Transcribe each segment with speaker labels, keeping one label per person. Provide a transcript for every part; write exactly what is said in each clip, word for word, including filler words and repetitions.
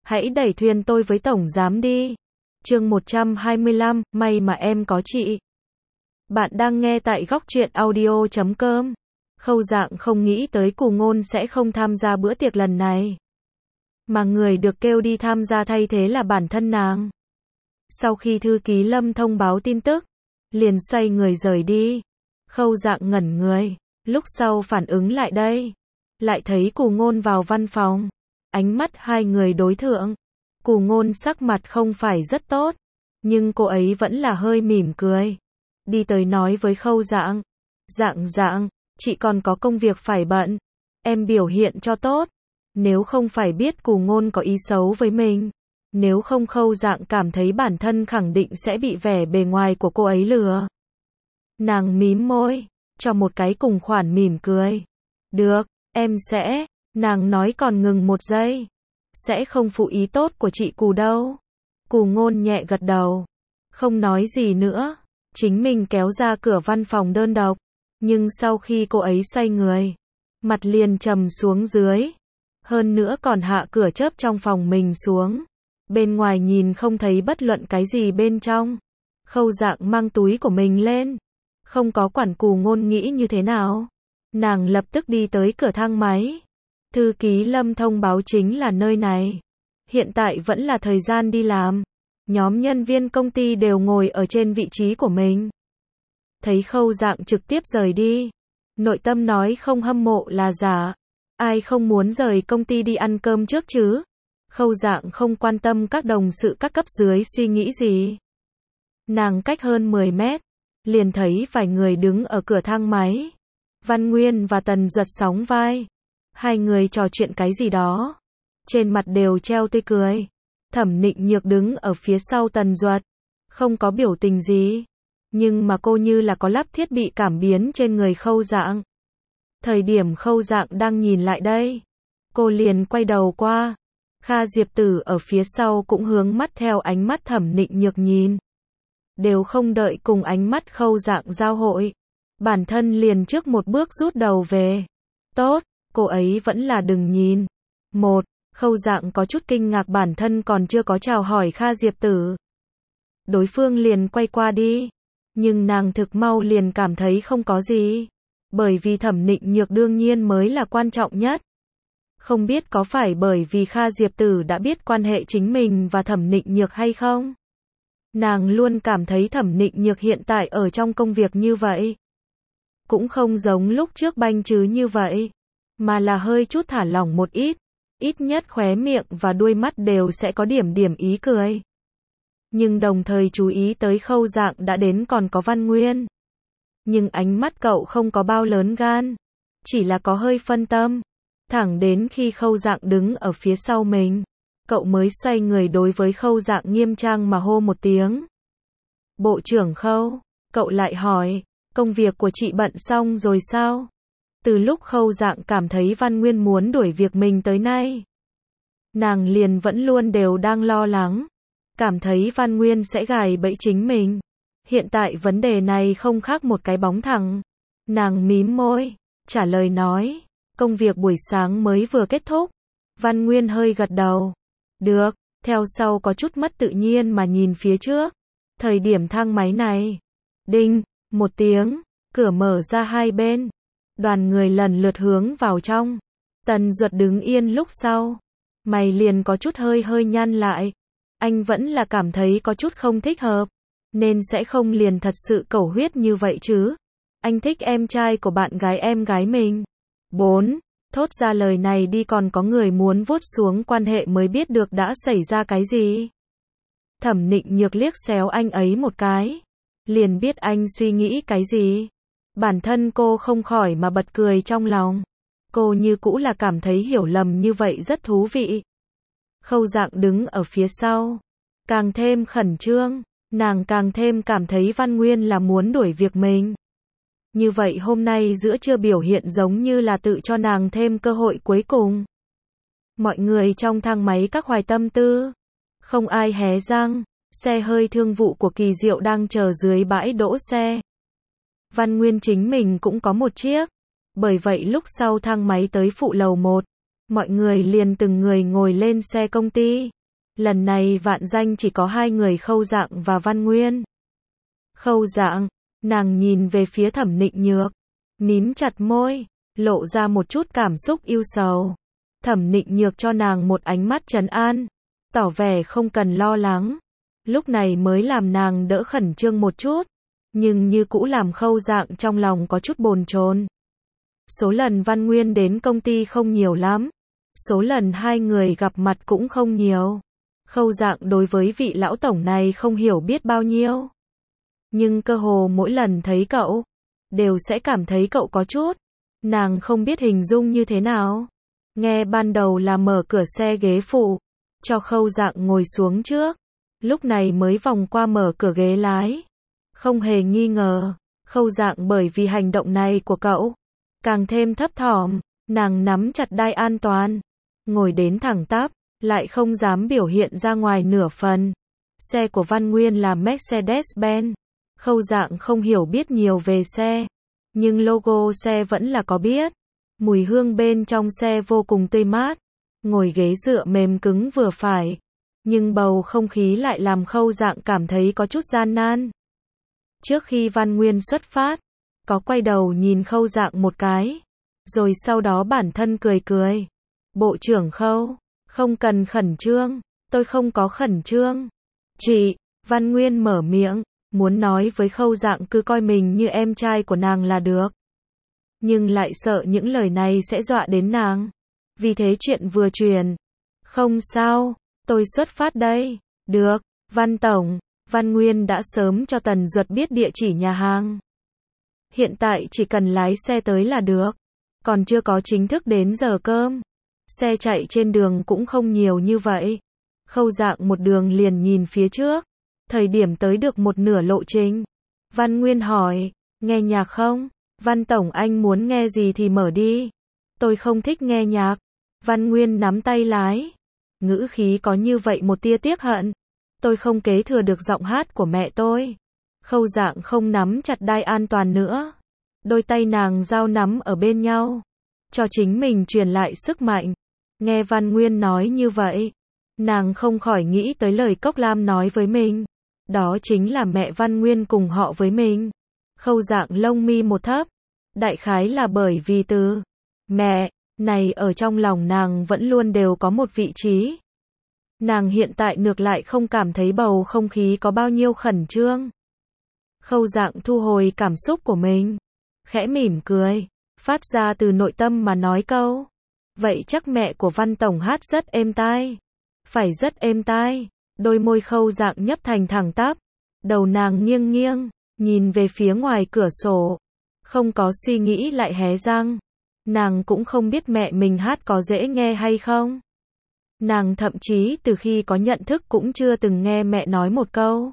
Speaker 1: Hãy đẩy thuyền tôi với tổng giám đi. Chương một trăm hai mươi lăm, may mà em có chị. Bạn đang nghe tại góc truyện audio chấm com. Khâu Dạng không nghĩ tới Cù Ngôn sẽ không tham gia bữa tiệc lần này. Mà người được kêu đi tham gia thay thế là bản thân nàng. Sau khi thư ký Lâm thông báo tin tức, liền xoay người rời đi. Khâu Dạng ngẩn người, lúc sau phản ứng lại đây. Lại thấy Cù Ngôn vào văn phòng. Ánh mắt hai người đối thượng. Cù Ngôn sắc mặt không phải rất tốt, nhưng cô ấy vẫn là hơi mỉm cười. Đi tới nói với Khâu Dạng. Dạng Dạng, chị còn có công việc phải bận. Em biểu hiện cho tốt. Nếu không phải biết Cù Ngôn có ý xấu với mình. Nếu không Khâu Dạng cảm thấy bản thân khẳng định sẽ bị vẻ bề ngoài của cô ấy lừa. Nàng mím môi, cho một cái cùng khoản mỉm cười. Được, em sẽ. Nàng nói còn ngừng một giây. Sẽ không phụ ý tốt của chị Cù đâu. Cù Ngôn nhẹ gật đầu. Không nói gì nữa. Chính mình kéo ra cửa văn phòng đơn độc. Nhưng sau khi cô ấy xoay người, mặt liền trầm xuống dưới. Hơn nữa còn hạ cửa chớp trong phòng mình xuống. Bên ngoài nhìn không thấy bất luận cái gì bên trong. Khâu Dạng mang túi của mình lên. Không có quản Cù Ngôn nghĩ như thế nào. Nàng lập tức đi tới cửa thang máy. Thư ký Lâm thông báo chính là nơi này. Hiện tại vẫn là thời gian đi làm. Nhóm nhân viên công ty đều ngồi ở trên vị trí của mình. Thấy Khâu Dạng trực tiếp rời đi. Nội tâm nói không hâm mộ là giả. Ai không muốn rời công ty đi ăn cơm trước chứ? Khâu Dạng không quan tâm các đồng sự các cấp dưới suy nghĩ gì. Nàng cách hơn mười mét. Liền thấy vài người đứng ở cửa thang máy. Văn Nguyên và Tần Duật sóng vai. Hai người trò chuyện cái gì đó. Trên mặt đều treo tươi cười. Thẩm Nịnh Nhược đứng ở phía sau Tần Duật. Không có biểu tình gì. Nhưng mà cô như là có lắp thiết bị cảm biến trên người Khâu Dạng. Thời điểm Khâu Dạng đang nhìn lại đây. Cô liền quay đầu qua. Kha Diệp Tử ở phía sau cũng hướng mắt theo ánh mắt Thẩm Nịnh Nhược nhìn. Đều không đợi cùng ánh mắt Khâu Dạng giao hội. Bản thân liền trước một bước rút đầu về. Tốt. Cô ấy vẫn là đừng nhìn. Một, Khâu Dạng có chút kinh ngạc bản thân còn chưa có chào hỏi Kha Diệp Tử. Đối phương liền quay qua đi. Nhưng nàng thực mau liền cảm thấy không có gì. Bởi vì Thẩm Nịnh Nhược đương nhiên mới là quan trọng nhất. Không biết có phải bởi vì Kha Diệp Tử đã biết quan hệ chính mình và Thẩm Nịnh Nhược hay không? Nàng luôn cảm thấy Thẩm Nịnh Nhược hiện tại ở trong công việc như vậy. Cũng không giống lúc trước banh chứ như vậy. Mà là hơi chút thả lỏng một ít. Ít nhất khóe miệng và đuôi mắt đều sẽ có điểm điểm ý cười. Nhưng đồng thời chú ý tới Khâu Dạng đã đến còn có Văn Nguyên. Nhưng ánh mắt cậu không có bao lớn gan. Chỉ là có hơi phân tâm. Thẳng đến khi Khâu Dạng đứng ở phía sau mình. Cậu mới xoay người đối với Khâu Dạng nghiêm trang mà hô một tiếng. Bộ trưởng Khâu. Cậu lại hỏi. Công việc của chị bận xong rồi sao? Từ lúc Khâu Dạng cảm thấy Văn Nguyên muốn đuổi việc mình tới nay. Nàng liền vẫn luôn đều đang lo lắng. Cảm thấy Văn Nguyên sẽ gài bẫy chính mình. Hiện tại vấn đề này không khác một cái bóng thẳng. Nàng mím môi, trả lời nói. Công việc buổi sáng mới vừa kết thúc. Văn Nguyên hơi gật đầu. Được, theo sau có chút mất tự nhiên mà nhìn phía trước. Thời điểm thang máy này. Đinh, một tiếng, cửa mở ra hai bên. Đoàn người lần lượt hướng vào trong. Tần Duật đứng yên lúc sau. Mày liền có chút hơi hơi nhăn lại. Anh vẫn là cảm thấy có chút không thích hợp. Nên sẽ không liền thật sự cầu huyết như vậy chứ. Anh thích em trai của bạn gái em gái mình. Bốn. Thốt ra lời này đi còn có người muốn vuốt xuống quan hệ mới biết được đã xảy ra cái gì. Thẩm Nịnh Nhược liếc xéo anh ấy một cái. Liền biết anh suy nghĩ cái gì. Bản thân cô không khỏi mà bật cười trong lòng. Cô như cũ là cảm thấy hiểu lầm như vậy rất thú vị. Khâu Dạng đứng ở phía sau. Càng thêm khẩn trương. Nàng càng thêm cảm thấy Văn Nguyên là muốn đuổi việc mình. Như vậy hôm nay giữa trưa biểu hiện giống như là tự cho nàng thêm cơ hội cuối cùng. Mọi người trong thang máy các hoài tâm tư. Không ai hé răng. Xe hơi thương vụ của Kỳ Diệu đang chờ dưới bãi đỗ xe. Văn Nguyên chính mình cũng có một chiếc. Bởi vậy lúc sau thang máy tới phụ lầu một, mọi người liền từng người ngồi lên xe công ty. Lần này vạn danh chỉ có hai người Khâu Dạng và Văn Nguyên. Khâu Dạng, nàng nhìn về phía Thẩm Nịnh Nhược, mím chặt môi, lộ ra một chút cảm xúc ưu sầu. Thẩm Nịnh Nhược cho nàng một ánh mắt trấn an, tỏ vẻ không cần lo lắng. Lúc này mới làm nàng đỡ khẩn trương một chút, nhưng như cũ làm Khâu Dạng trong lòng có chút bồn chồn. Số lần Văn Nguyên đến công ty không nhiều lắm, số lần hai người gặp mặt cũng không nhiều. Khâu Dạng đối với vị lão tổng này không hiểu biết bao nhiêu, nhưng cơ hồ mỗi lần thấy cậu, đều sẽ cảm thấy cậu có chút, nàng không biết hình dung như thế nào. Nghe ban đầu là mở cửa xe ghế phụ, cho Khâu Dạng ngồi xuống trước, lúc này mới vòng qua mở cửa ghế lái. Không hề nghi ngờ, Khâu Dạng bởi vì hành động này của cậu, càng thêm thấp thỏm, nàng nắm chặt đai an toàn, ngồi đến thẳng tắp, lại không dám biểu hiện ra ngoài nửa phần. Xe của Văn Nguyên là Mercedes-Benz, Khâu Dạng không hiểu biết nhiều về xe, nhưng logo xe vẫn là có biết. Mùi hương bên trong xe vô cùng tươi mát, ngồi ghế dựa mềm cứng vừa phải, nhưng bầu không khí lại làm Khâu Dạng cảm thấy có chút gian nan. Trước khi Văn Nguyên xuất phát, có quay đầu nhìn Khâu Dạng một cái, rồi sau đó bản thân cười cười. Bộ trưởng Khâu, không cần khẩn trương, tôi không có khẩn trương. Chị, Văn Nguyên mở miệng, muốn nói với Khâu Dạng cứ coi mình như em trai của nàng là được. Nhưng lại sợ những lời này sẽ dọa đến nàng. Vì thế chuyện vừa truyền. Không sao, tôi xuất phát đây. Được, Văn Tổng. Văn Nguyên đã sớm cho Tần Duật biết địa chỉ nhà hàng. Hiện tại chỉ cần lái xe tới là được. Còn chưa có chính thức đến giờ cơm. Xe chạy trên đường cũng không nhiều như vậy. Khâu Dạng một đường liền nhìn phía trước. Thời điểm tới được một nửa lộ trình, Văn Nguyên hỏi, nghe nhạc không? Văn Tổng anh muốn nghe gì thì mở đi. Tôi không thích nghe nhạc. Văn Nguyên nắm tay lái. Ngữ khí có như vậy một tia tiếc hận. Tôi không kế thừa được giọng hát của mẹ tôi. Khâu Dạng không nắm chặt đai an toàn nữa. Đôi tay nàng giao nắm ở bên nhau, cho chính mình truyền lại sức mạnh. Nghe Văn Nguyên nói như vậy, nàng không khỏi nghĩ tới lời Cốc Lam nói với mình. Đó chính là mẹ Văn Nguyên cùng họ với mình. Khâu Dạng lông mi một thấp. Đại khái là bởi vì từ mẹ này ở trong lòng nàng vẫn luôn đều có một vị trí. Nàng hiện tại ngược lại không cảm thấy bầu không khí có bao nhiêu khẩn trương. Khâu Dạng thu hồi cảm xúc của mình, khẽ mỉm cười, phát ra từ nội tâm mà nói câu. Vậy chắc mẹ của Văn Tổng hát rất êm tai. Phải rất êm tai. Đôi môi Khâu Dạng nhấp thành thẳng tắp. Đầu nàng nghiêng nghiêng, nhìn về phía ngoài cửa sổ. Không có suy nghĩ lại hé răng. Nàng cũng không biết mẹ mình hát có dễ nghe hay không. Nàng thậm chí từ khi có nhận thức cũng chưa từng nghe mẹ nói một câu.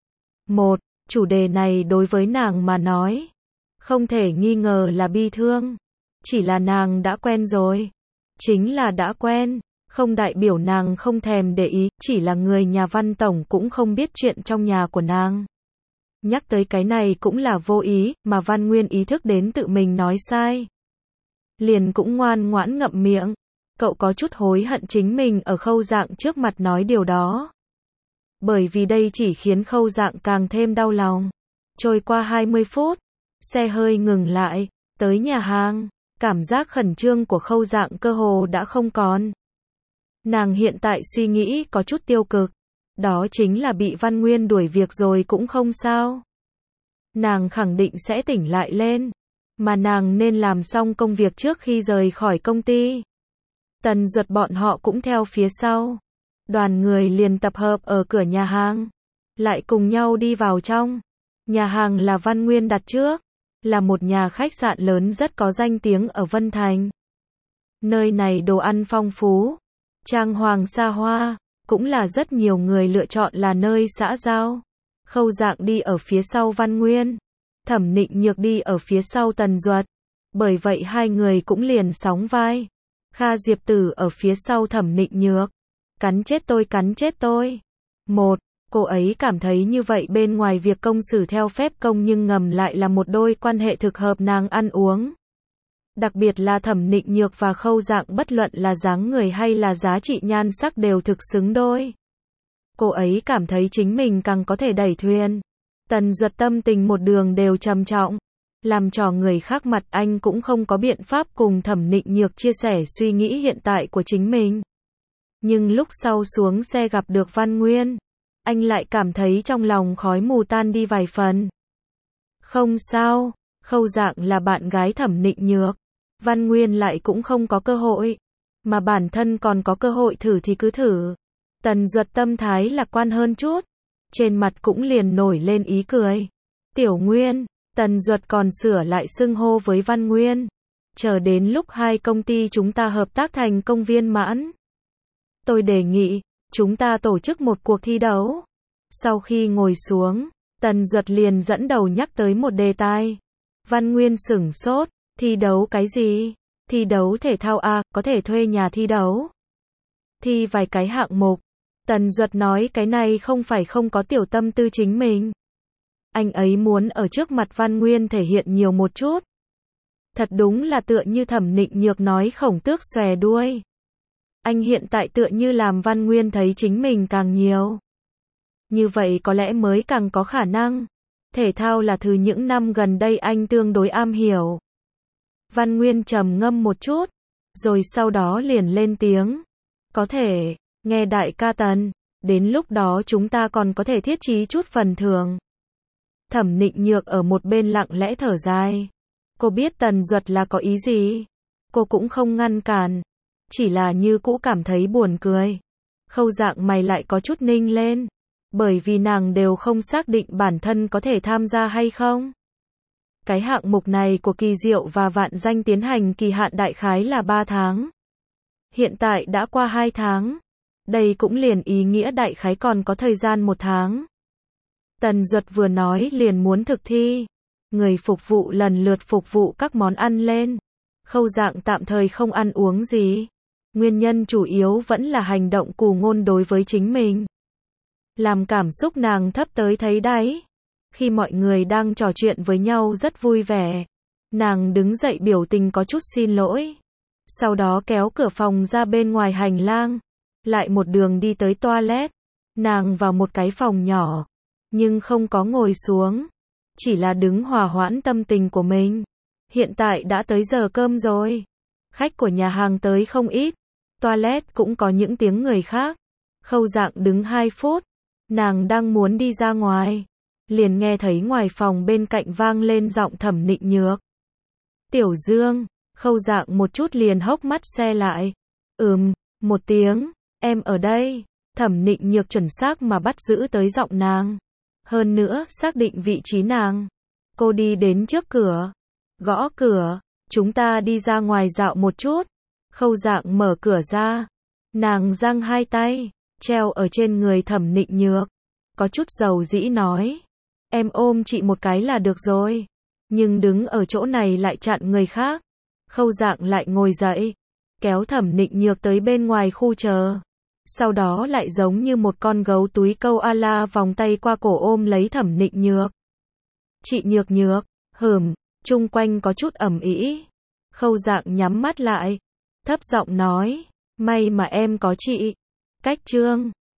Speaker 1: Một, chủ đề này đối với nàng mà nói, không thể nghi ngờ là bi thương. Chỉ là nàng đã quen rồi. Chính là đã quen, không đại biểu nàng không thèm để ý, chỉ là người nhà Văn Tổng cũng không biết chuyện trong nhà của nàng. Nhắc tới cái này cũng là vô ý, mà Văn Nguyên ý thức đến tự mình nói sai. Liền cũng ngoan ngoãn ngậm miệng. Cậu có chút hối hận chính mình ở Khâu Dạng trước mặt nói điều đó. Bởi vì đây chỉ khiến Khâu Dạng càng thêm đau lòng. Trôi qua hai mươi phút, xe hơi ngừng lại, tới nhà hàng, cảm giác khẩn trương của Khâu Dạng cơ hồ đã không còn. Nàng hiện tại suy nghĩ có chút tiêu cực, đó chính là bị Văn Nguyên đuổi việc rồi cũng không sao. Nàng khẳng định sẽ tỉnh lại lên, mà nàng nên làm xong công việc trước khi rời khỏi công ty. Tần Duật bọn họ cũng theo phía sau. Đoàn người liền tập hợp ở cửa nhà hàng, lại cùng nhau đi vào trong. Nhà hàng là Văn Nguyên đặt trước, là một nhà khách sạn lớn rất có danh tiếng ở Vân Thành. Nơi này đồ ăn phong phú, trang hoàng xa hoa, cũng là rất nhiều người lựa chọn là nơi xã giao. Khâu Dạng đi ở phía sau Văn Nguyên, Thẩm Nịnh Nhược đi ở phía sau Tần Duật. Bởi vậy hai người cũng liền sóng vai. Kha Diệp Tử ở phía sau Thẩm Nịnh Nhược. Cắn chết tôi, cắn chết tôi. Một, cô ấy cảm thấy như vậy bên ngoài việc công xử theo phép công nhưng ngầm lại là một đôi quan hệ thực hợp nàng ăn uống. Đặc biệt là Thẩm Nịnh Nhược và Khâu Dạng bất luận là dáng người hay là giá trị nhan sắc đều thực xứng đôi. Cô ấy cảm thấy chính mình càng có thể đẩy thuyền. Tần Duật tâm tình một đường đều trầm trọng. Làm trò người khác mặt anh cũng không có biện pháp cùng Thẩm Nịnh Nhược chia sẻ suy nghĩ hiện tại của chính mình. Nhưng lúc sau xuống xe gặp được Văn Nguyên, anh lại cảm thấy trong lòng khói mù tan đi vài phần. Không sao, Khâu Dạng là bạn gái Thẩm Nịnh Nhược. Văn Nguyên lại cũng không có cơ hội. Mà bản thân còn có cơ hội thử thì cứ thử. Tần Duật tâm thái lạc quan hơn chút. Trên mặt cũng liền nổi lên ý cười. Tiểu Nguyên, Tần Duật còn sửa lại xưng hô với Văn Nguyên. Chờ đến lúc hai công ty chúng ta hợp tác thành công viên mãn. Tôi đề nghị, chúng ta tổ chức một cuộc thi đấu. Sau khi ngồi xuống, Tần Duật liền dẫn đầu nhắc tới một đề tài. Văn Nguyên sửng sốt, thi đấu cái gì? Thi đấu thể thao à, có thể thuê nhà thi đấu. Thi vài cái hạng mục. Tần Duật nói cái này không phải không có tiểu tâm tư chính mình. Anh ấy muốn ở trước mặt Văn Nguyên thể hiện nhiều một chút. Thật đúng là tựa như Thẩm Nịnh Nhược nói khổng tước xòe đuôi. Anh hiện tại tựa như làm Văn Nguyên thấy chính mình càng nhiều. Như vậy có lẽ mới càng có khả năng. Thể thao là thứ những năm gần đây anh tương đối am hiểu. Văn Nguyên trầm ngâm một chút, rồi sau đó liền lên tiếng. Có thể, nghe đại ca Tần, đến lúc đó chúng ta còn có thể thiết trí chút phần thưởng. Thẩm Nịnh Nhược ở một bên lặng lẽ thở dài. Cô biết Tần Duật là có ý gì. Cô cũng không ngăn cản. Chỉ là như cũ cảm thấy buồn cười. Khâu Dạng mày lại có chút ninh lên. Bởi vì nàng đều không xác định bản thân có thể tham gia hay không. Cái hạng mục này của Kỳ Diệu và Vạn Danh tiến hành kỳ hạn đại khái là ba tháng. Hiện tại đã qua hai tháng. Đây cũng liền ý nghĩa đại khái còn có thời gian một tháng. Tần Duật vừa nói liền muốn thực thi. Người phục vụ lần lượt phục vụ các món ăn lên. Khâu Dạng tạm thời không ăn uống gì. Nguyên nhân chủ yếu vẫn là hành động cù ngôn đối với chính mình. Làm cảm xúc nàng thấp tới thấy đáy. Khi mọi người đang trò chuyện với nhau rất vui vẻ. Nàng đứng dậy biểu tình có chút xin lỗi. Sau đó kéo cửa phòng ra bên ngoài hành lang. Lại một đường đi tới toilet. Nàng vào một cái phòng nhỏ. Nhưng không có ngồi xuống. Chỉ là đứng hòa hoãn tâm tình của mình. Hiện tại đã tới giờ cơm rồi. Khách của nhà hàng tới không ít. Toilet cũng có những tiếng người khác. Khâu Dạng đứng hai phút. Nàng đang muốn đi ra ngoài. Liền nghe thấy ngoài phòng bên cạnh vang lên giọng Thẩm Nịnh Nhược. Tiểu Dương, Khâu Dạng một chút liền hốc mắt xe lại. Ừm, một tiếng, em ở đây. Thẩm Nịnh Nhược chuẩn xác mà bắt giữ tới giọng nàng. Hơn nữa, xác định vị trí nàng. Cô đi đến trước cửa. Gõ cửa, chúng ta đi ra ngoài dạo một chút. Khâu Dạng mở cửa ra. Nàng giang hai tay, treo ở trên người Thẩm Nịnh Nhược. Có chút dầu dĩ nói. Em ôm chị một cái là được rồi. Nhưng đứng ở chỗ này lại chặn người khác. Khâu Dạng lại ngồi dậy. Kéo Thẩm Nịnh Nhược tới bên ngoài khu chờ. Sau đó lại giống như một con gấu túi câu a-la vòng tay qua cổ ôm lấy Thẩm Nịnh Nhược. Chị Nhược Nhược, hừm, chung quanh có chút ầm ĩ. Khâu Dạng nhắm mắt lại. Thấp giọng nói. May mà em có chị. Cách Trương.